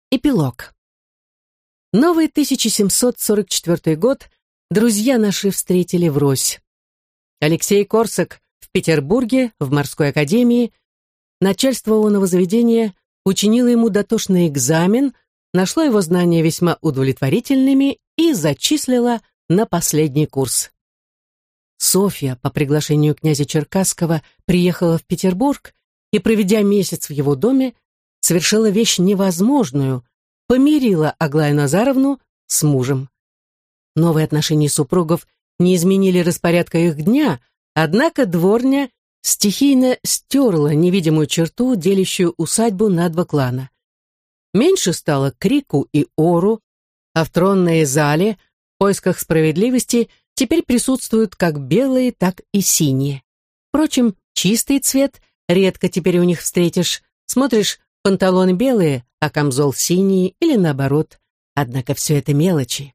Эпилог. Новый 1744 год друзья наши встретили врозь. Алексей Корсак в Петербурге, в морской академии. Начальство оного заведения учинило ему дотошный экзамен, нашло его знания весьма удовлетворительными и зачислило на последний курс. Софья по приглашению князя Черкасского приехала в Петербург и, проведя месяц в его доме, совершила вещь невозможную, помирила Аглаю Назаровну с мужем. Новые отношения супругов не изменили распорядка их дня, однако дворня стихийно стерла невидимую черту, делящую усадьбу на два клана. Меньше стало крику и ору, а в тронной зале в поисках справедливости теперь присутствуют как белые, так и синие. Впрочем, чистый цвет редко теперь у них встретишь. Смотришь, панталоны белые, а камзол синий или наоборот. Однако все это мелочи.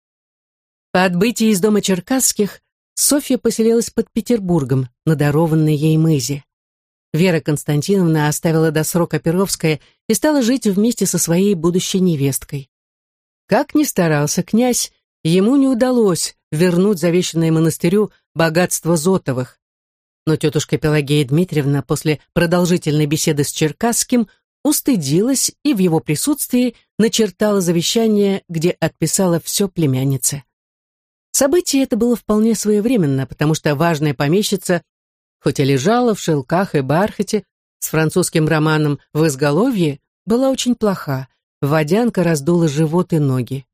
По отбытии из дома Черкасских Софья поселилась под Петербургом, на дарованной ей мызе. Вера Константиновна оставила до срока Перовское и стала жить вместе со своей будущей невесткой. Как ни старался князь, ему не удалось вернуть завещанное монастырю богатство Зотовых. Но тетушка Пелагея Дмитриевна после продолжительной беседы с Черкасским устыдилась и в его присутствии начертала завещание, где отписала все племяннице. Событие это было вполне своевременно, потому что важная помещица, хоть и лежала в шелках и бархате, с французским романом в изголовье, была очень плоха, водянка раздула живот и ноги.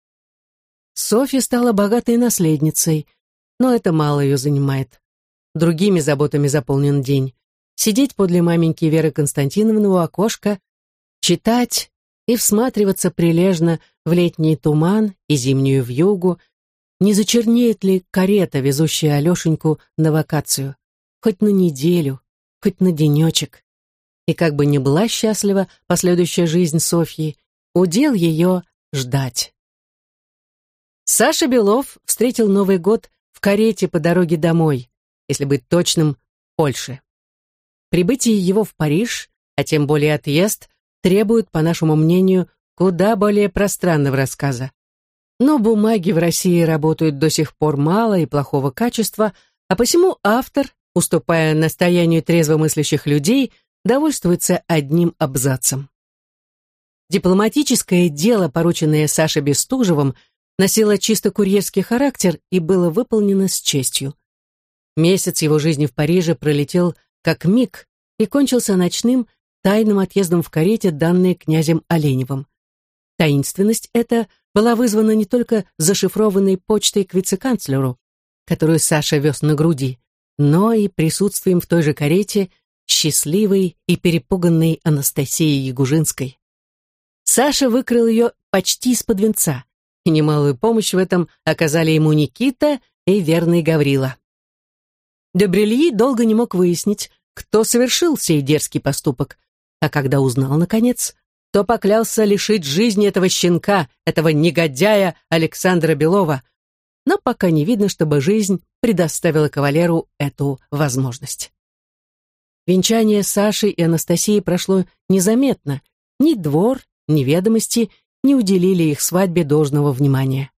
Софья стала богатой наследницей, но это мало ее занимает. Другими заботами заполнен день. Сидеть подле маменьки Веры Константиновны у окошка, читать и всматриваться прилежно в летний туман и зимнюю вьюгу, не зачернеет ли карета, везущая Алешеньку на вакацию, хоть на неделю, хоть на денечек. И как бы ни была счастлива последующая жизнь Софьи, удел ее ждать. Саша Белов встретил Новый год в карете по дороге домой, если быть точным, в Польше. Прибытие его в Париж, а тем более отъезд, требует, по нашему мнению, куда более пространного рассказа. Но бумаги в России работают до сих пор мало и плохого качества, а посему автор, уступая настоянию трезвомыслящих людей, довольствуется одним абзацем. Дипломатическое дело, порученное Саше Бестужевым, носило чисто курьерский характер и было выполнено с честью. Месяц его жизни в Париже пролетел как миг и кончился ночным, тайным отъездом в карете, данной князем Оленевым. Таинственность эта была вызвана не только зашифрованной почтой к вице-канцлеру, которую Саша вез на груди, но и присутствием в той же карете счастливой и перепуганной Анастасии Ягужинской. Саша выкрыл ее почти из-под венца, и немалую помощь в этом оказали ему Никита и верный Гаврила. Де Брильи долго не мог выяснить, кто совершил сей дерзкий поступок, а когда узнал, наконец, то поклялся лишить жизни этого щенка, этого негодяя Александра Белова, но пока не видно, чтобы жизнь предоставила кавалеру эту возможность. Венчание Саши и Анастасии прошло незаметно, ни двор, ни ведомости не уделили их свадьбе должного внимания.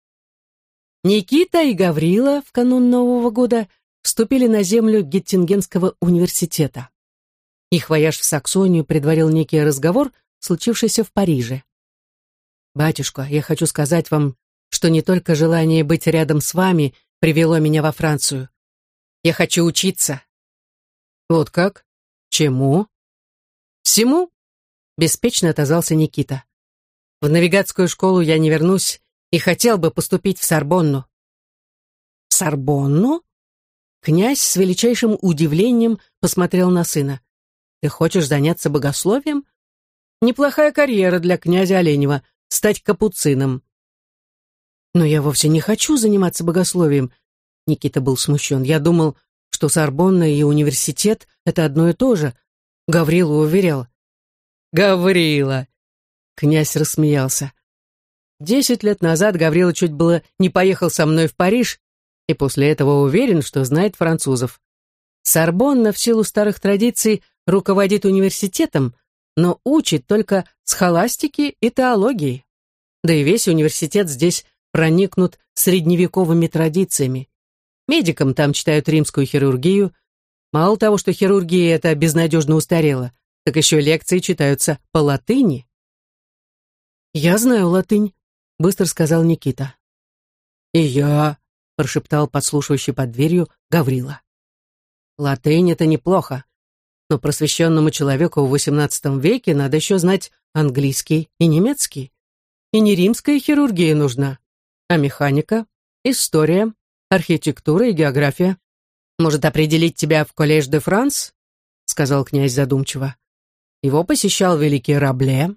Никита и Гаврила в канун Нового года вступили на землю Геттингенского университета. Их вояж в Саксонию предварил некий разговор, случившийся в Париже. «Батюшка, я хочу сказать вам, что не только желание быть рядом с вами привело меня во Францию. Я хочу учиться». «Вот как? Чему?» «Всему», — беспечно отозвался Никита. «В навигатскую школу я не вернусь и хотел бы поступить в Сорбонну». «В Сорбонну?» Князь с величайшим удивлением посмотрел на сына. «Ты хочешь заняться богословием? Неплохая карьера для князя Оленева — стать капуцином». «Но я вовсе не хочу заниматься богословием», — Никита был смущен. «Я думал, что Сорбонна и университет — это одно и то же». Гаврила уверял. «Гаврила!» — князь рассмеялся. 10 лет назад Гаврила чуть было не поехал со мной в Париж, и после этого уверен, что знает французов. Сорбонна в силу старых традиций руководит университетом, но учит только схоластики и теологии. Да и весь университет здесь проникнут средневековыми традициями. Медикам там читают римскую хирургию. Мало того, что хирургия это безнадежно устарела, так еще лекции читаются по латыни. «Я знаю латынь», — быстро сказал Никита. «И я», — прошептал подслушивающий под дверью Гаврила. «Латынь — это неплохо, но просвещенному человеку в XVIII веке надо еще знать английский и немецкий. И не римская хирургия нужна, а механика, история, архитектура и география. Может, определить тебя в Коллеж де Франс?» — сказал князь задумчиво. «Его посещал великий Рабле».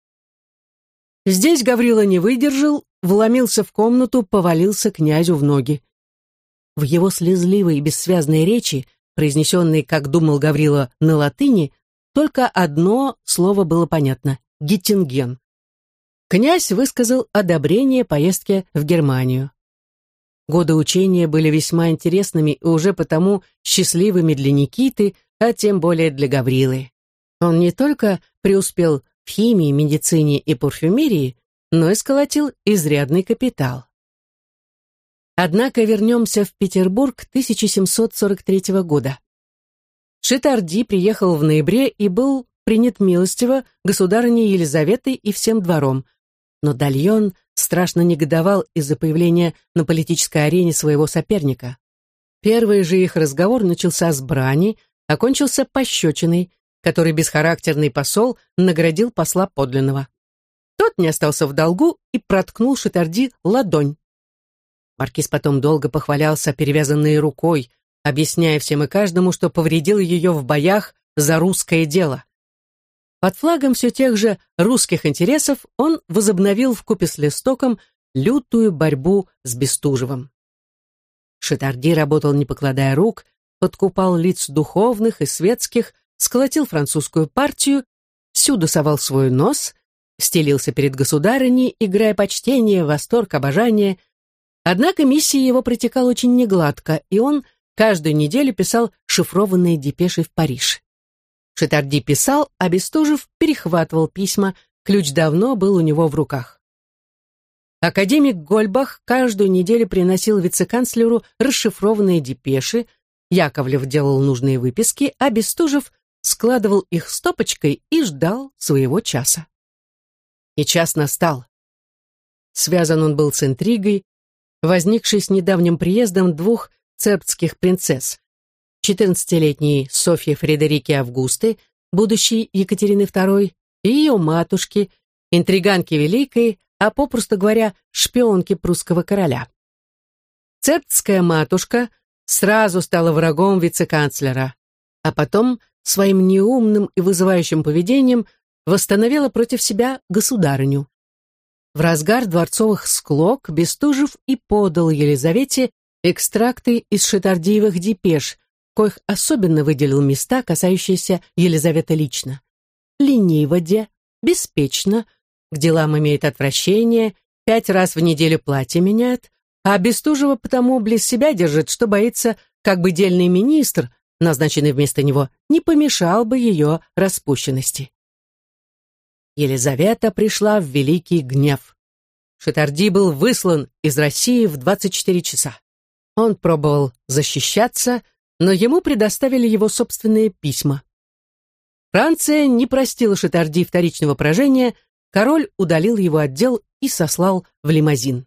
Здесь Гаврила не выдержал, вломился в комнату, повалился князю в ноги. В его слезливой и бессвязной речи, произнесенной, как думал Гаврила, на латыни, только одно слово было понятно — Геттинген. Князь высказал одобрение поездке в Германию. Годы учения были весьма интересными и уже потому счастливыми для Никиты, а тем более для Гаврилы. Он не только преуспел в химии, медицине и парфюмерии, но и сколотил изрядный капитал. Однако вернемся в Петербург 1743 года. Шитарди приехал в ноябре и был принят милостиво государыней Елизаветой и всем двором, но Дальон страшно негодовал из-за появления на политической арене своего соперника. Первый же их разговор начался с брани, окончился пощечиной, который бесхарактерный посол наградил посла подлинного. Тот не остался в долгу и проткнул Шитарди ладонь. Маркиз потом долго похвалялся перевязанной рукой, объясняя всем и каждому, что повредил ее в боях за русское дело. Под флагом все тех же русских интересов он возобновил вкупе с Лестоком лютую борьбу с Бестужевым. Шитарди работал, не покладая рук, подкупал лиц духовных и светских, сколотил французскую партию, всюду совал свой нос, стелился перед государыней, играя почтение, восторг, обожание. Однако миссия его протекала очень негладко, и он каждую неделю писал шифрованные депеши в Париж. Шитарди писал, а Бестужев перехватывал письма, ключ давно был у него в руках. Академик Гольбах каждую неделю приносил вице-канцлеру расшифрованные депеши, Яковлев делал нужные выписки, а Бестужев складывал их стопочкой и ждал своего часа. И час настал. Связан он был с интригой, возникшей с недавним приездом двух цербских принцесс, 14-летней Софьи Фредерики Августы, будущей Екатерины II, и ее матушки, интриганки великой, а попросту говоря, шпионки прусского короля. Цербская матушка сразу стала врагом вице-канцлера, а потом своим неумным и вызывающим поведением восстановила против себя государыню. В разгар дворцовых склок Бестужев и подал Елизавете экстракты из шитардиевых депеш, коих особенно выделил места, касающиеся Елизаветы лично. Лениво де, беспечно, к делам имеет отвращение, 5 раз в неделю платье меняет, а Бестужева потому близ себя держит, что боится, как бы дельный министр, назначенный вместо него, не помешал бы ее распущенности. Елизавета пришла в великий гнев. Шитарди был выслан из России в 24 часа. Он пробовал защищаться, но ему предоставили его собственные письма. Франция не простила Шитарди вторичного поражения, король удалил его отдел и сослал в Лимазин.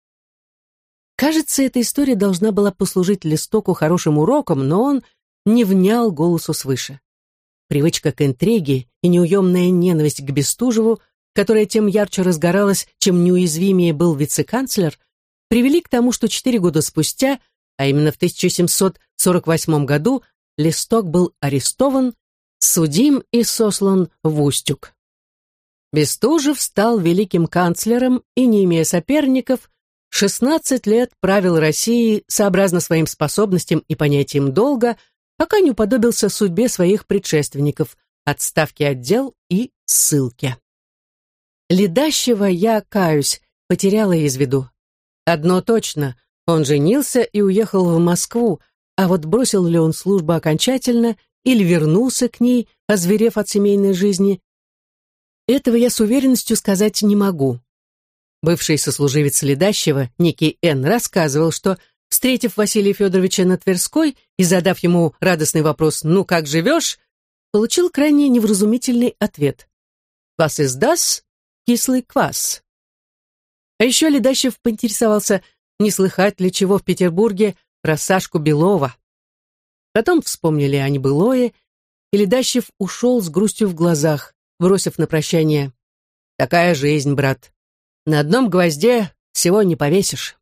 Кажется, эта история должна была послужить Лестоку хорошим уроком, но он не внял голосу свыше. Привычка к интриге и неуемная ненависть к Бестужеву, которая тем ярче разгоралась, чем неуязвимее был вице-канцлер, привели к тому, что 4 года спустя, а именно в 1748 году, Лесток был арестован, судим и сослан в Устюг. Бестужев стал великим канцлером и, не имея соперников, 16 лет правил Россией сообразно своим способностям и понятиям долга, пока не уподобился судьбе своих предшественников, отставке от дел и ссылке. Ледащего, я каюсь, потеряла из виду. Одно точно, он женился и уехал в Москву, а вот бросил ли он службу окончательно или вернулся к ней, озверев от семейной жизни, Этого я с уверенностью сказать не могу. Бывший сослуживец Ледащева, некий Н., рассказывал, что, встретив Василия Федоровича на Тверской и задав ему радостный вопрос «Ну, как живешь?», получил крайне невразумительный ответ «Was ist das? Кислый квас». А еще Ледащев поинтересовался, не слыхать ли чего в Петербурге про Сашку Белова. Потом вспомнили они былое, и Ледащев ушел с грустью в глазах, бросив на прощание «Такая жизнь, брат. На одном гвозде всего не повесишь».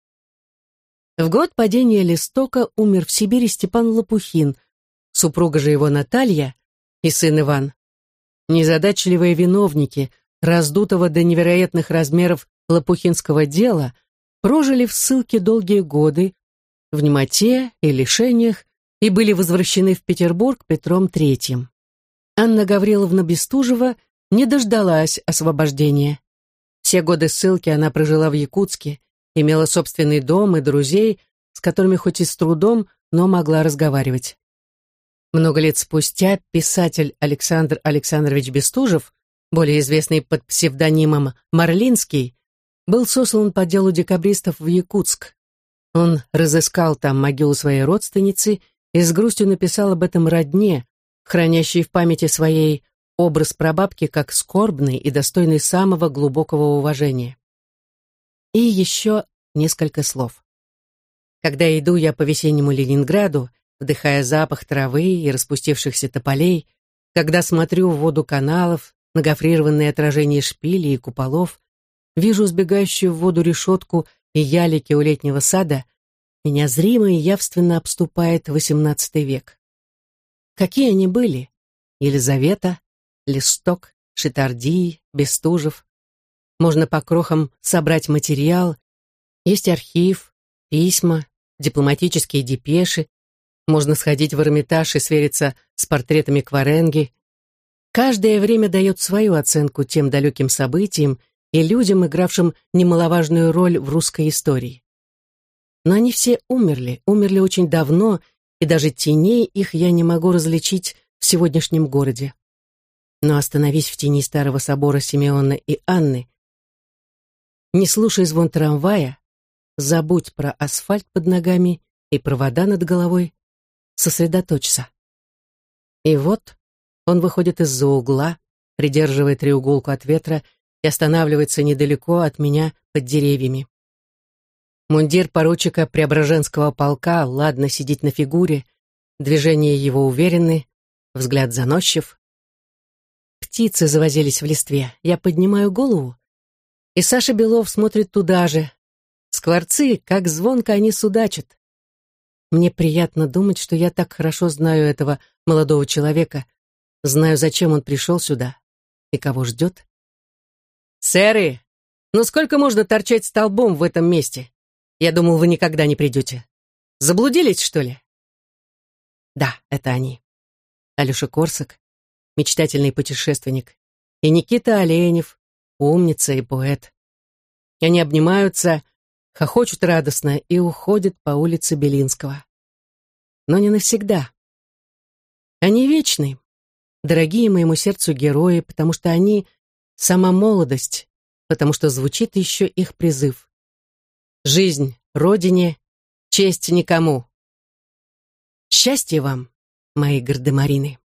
В год падения Листока умер в Сибири Степан Лопухин, супруга же его Наталья и сын Иван. Незадачливые виновники раздутого до невероятных размеров лопухинского дела прожили в ссылке долгие годы, в немоте и лишениях, и были возвращены в Петербург Петром III. Анна Гавриловна Бестужева не дождалась освобождения. Все годы ссылки она прожила в Якутске, имела собственный дом и друзей, с которыми хоть и с трудом, но могла разговаривать. Много лет спустя писатель Александр Александрович Бестужев, более известный под псевдонимом Марлинский, был сослан по делу декабристов в Якутск. Он разыскал там могилу своей родственницы и с грустью написал об этом родне, хранящей в памяти своей образ прабабки как скорбный и достойный самого глубокого уважения. И еще несколько слов. Когда иду я по весеннему Ленинграду, вдыхая запах травы и распустившихся тополей, когда смотрю в воду каналов, на гофрированные отражения шпилей и куполов, вижу сбегающую в воду решетку и ялики у летнего сада, меня зримо и явственно обступает XVIII век. Какие они были? Елизавета, Листок, Шитардий, Бестужев. Можно по крохам собрать материал. Есть архив, письма, дипломатические депеши. Можно сходить в Эрмитаж и свериться с портретами Кваренги. Каждое время дает свою оценку тем далеким событиям и людям, игравшим немаловажную роль в русской истории. Но они все умерли очень давно, и даже теней их я не могу различить в сегодняшнем городе. Но остановись в тени старого собора Симеона и Анны, не слушай звон трамвая, забудь про асфальт под ногами и провода над головой, сосредоточься. И вот он выходит из-за угла, придерживая треуголку от ветра и останавливается недалеко от меня под деревьями. Мундир поручика Преображенского полка ладно сидит на фигуре, движения его уверены, взгляд заносчив. Птицы завозились в листве. Я поднимаю голову, и Саша Белов смотрит туда же. Скворцы, как звонко они судачат. Мне приятно думать, что я так хорошо знаю этого молодого человека, знаю, зачем он пришел сюда и кого ждет. «Сэры, ну сколько можно торчать столбом в этом месте? Я думал, вы никогда не придете. Заблудились, что ли?» Да, это они. Алеша Корсак, мечтательный путешественник, и Никита Оленев, умница и поэт. Они обнимаются, хохочут радостно и уходят по улице Белинского. Но не навсегда. Они вечны, дорогие моему сердцу герои, потому что они — сама молодость, потому что звучит еще их призыв. Жизнь Родине, честь никому. Счастья вам, мои гардемарины.